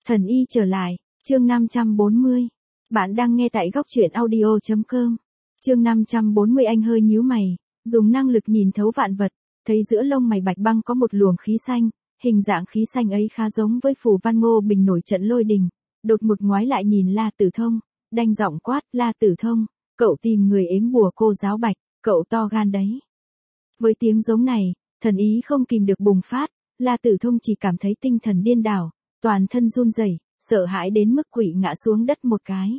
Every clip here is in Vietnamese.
Thần y trở lại, chương 540. Bạn đang nghe tại góc truyện audio.com. Chương 540 anh hơi nhíu mày, dùng năng lực nhìn thấu vạn vật, thấy giữa lông mày Bạch Băng có một luồng khí xanh, hình dạng khí xanh ấy khá giống với phù văn Ngô Bình nổi trận lôi đình. Đột ngột ngoái lại nhìn La Tử Thông, đanh giọng quát, La Tử Thông, cậu tìm người ếm bùa cô giáo Bạch, cậu to gan đấy. Với tiếng giống này, thần ý không kìm được bùng phát, La Tử Thông chỉ cảm thấy tinh thần điên đảo, toàn thân run rẩy, sợ hãi đến mức quỵ ngã xuống đất một cái.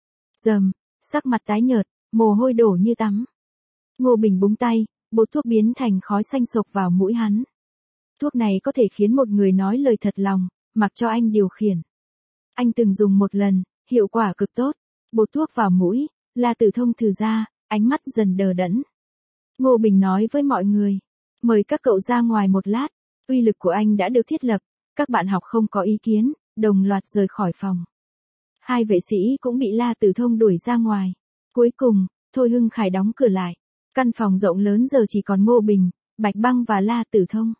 Rầm, sắc mặt tái nhợt, mồ hôi đổ như tắm. Ngô Bình búng tay, bột thuốc biến thành khói xanh sộc vào mũi hắn. Thuốc này có thể khiến một người nói lời thật lòng, mặc cho anh điều khiển. Anh từng dùng một lần, hiệu quả cực tốt. Bột thuốc vào mũi, La Tử Thông thử ra, ánh mắt dần đờ đẫn. Ngô Bình nói với mọi người, mời các cậu ra ngoài một lát, uy lực của anh đã được thiết lập, các bạn học không có ý kiến, đồng loạt rời khỏi phòng. Hai vệ sĩ cũng bị La Tử Thông đuổi ra ngoài. Cuối cùng, Thôi Hưng Khải đóng cửa lại. Căn phòng rộng lớn giờ chỉ còn Ngô Bình, Bạch Băng và La Tử Thông.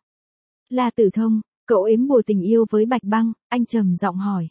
La Tử Thông, cậu ếm bùa tình yêu với Bạch Băng, anh trầm giọng hỏi.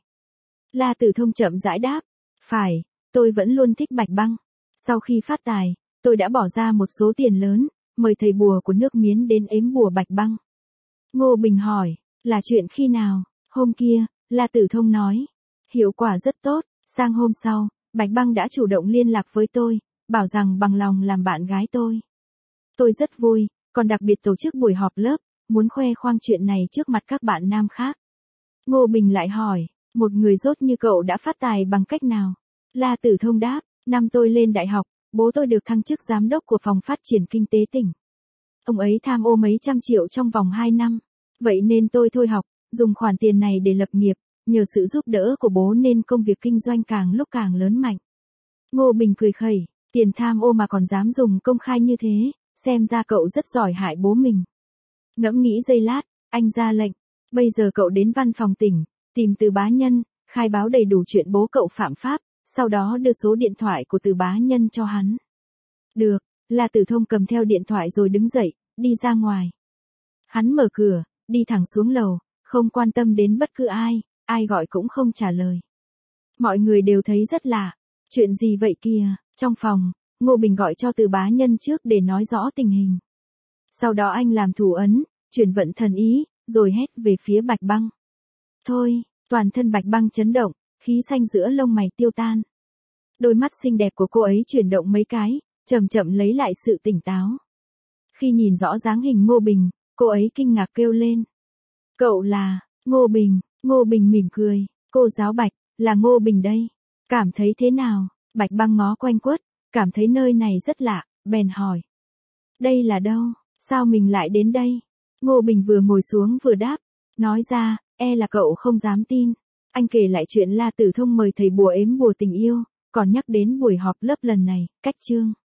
La Tử Thông chậm rãi đáp, phải, tôi vẫn luôn thích Bạch Băng. Sau khi phát tài, tôi đã bỏ ra một số tiền lớn, mời thầy bùa của nước Miến đến ếm bùa Bạch Băng. Ngô Bình hỏi, là chuyện khi nào? Hôm kia, La Tử Thông nói. Hiệu quả rất tốt, sang hôm sau, Bạch Băng đã chủ động liên lạc với tôi, bảo rằng bằng lòng làm bạn gái tôi. Tôi rất vui, còn đặc biệt tổ chức buổi họp lớp, muốn khoe khoang chuyện này trước mặt các bạn nam khác. Ngô Bình lại hỏi, một người dốt như cậu đã phát tài bằng cách nào? La Tử Thông đáp, năm tôi lên đại học, bố tôi được thăng chức giám đốc của phòng phát triển kinh tế tỉnh. Ông ấy tham ô mấy trăm triệu trong vòng 2 năm. Vậy nên tôi thôi học, dùng khoản tiền này để lập nghiệp, nhờ sự giúp đỡ của bố nên công việc kinh doanh càng lúc càng lớn mạnh. Ngô Bình cười khẩy, tiền tham ô mà còn dám dùng công khai như thế, xem ra cậu rất giỏi hại bố mình. Ngẫm nghĩ giây lát, anh ra lệnh, bây giờ cậu đến văn phòng tỉnh, tìm Từ Bá Nhân, khai báo đầy đủ chuyện bố cậu phạm pháp, sau đó đưa số điện thoại của Từ Bá Nhân cho hắn. Được, La Tử Thông cầm theo điện thoại rồi đứng dậy, đi ra ngoài. Hắn mở cửa, đi thẳng xuống lầu, không quan tâm đến bất cứ ai gọi cũng không trả lời. Mọi người đều thấy rất lạ, chuyện gì vậy kìa? Trong phòng, Ngô Bình gọi cho Từ Bá Nhân trước để nói rõ tình hình. Sau đó anh làm thủ ấn, chuyển vận thần ý, rồi hét về phía Bạch Băng. Thôi, toàn thân Bạch Băng chấn động, khí xanh giữa lông mày tiêu tan. Đôi mắt xinh đẹp của cô ấy chuyển động mấy cái, chậm chậm lấy lại sự tỉnh táo. Khi nhìn rõ dáng hình Ngô Bình, cô ấy kinh ngạc kêu lên. Cậu là, Ngô Bình, Ngô Bình mỉm cười, cô giáo Bạch, là Ngô Bình đây. Cảm thấy thế nào? Bạch Băng ngó quanh quất, cảm thấy nơi này rất lạ, bèn hỏi. Đây là đâu? Sao mình lại đến đây? Ngô Bình vừa ngồi xuống vừa đáp, nói ra, là cậu không dám tin. Anh kể lại chuyện La Tử Thông mời thầy bùa ếm bùa tình yêu, còn nhắc đến buổi họp lớp lần này, cách chương.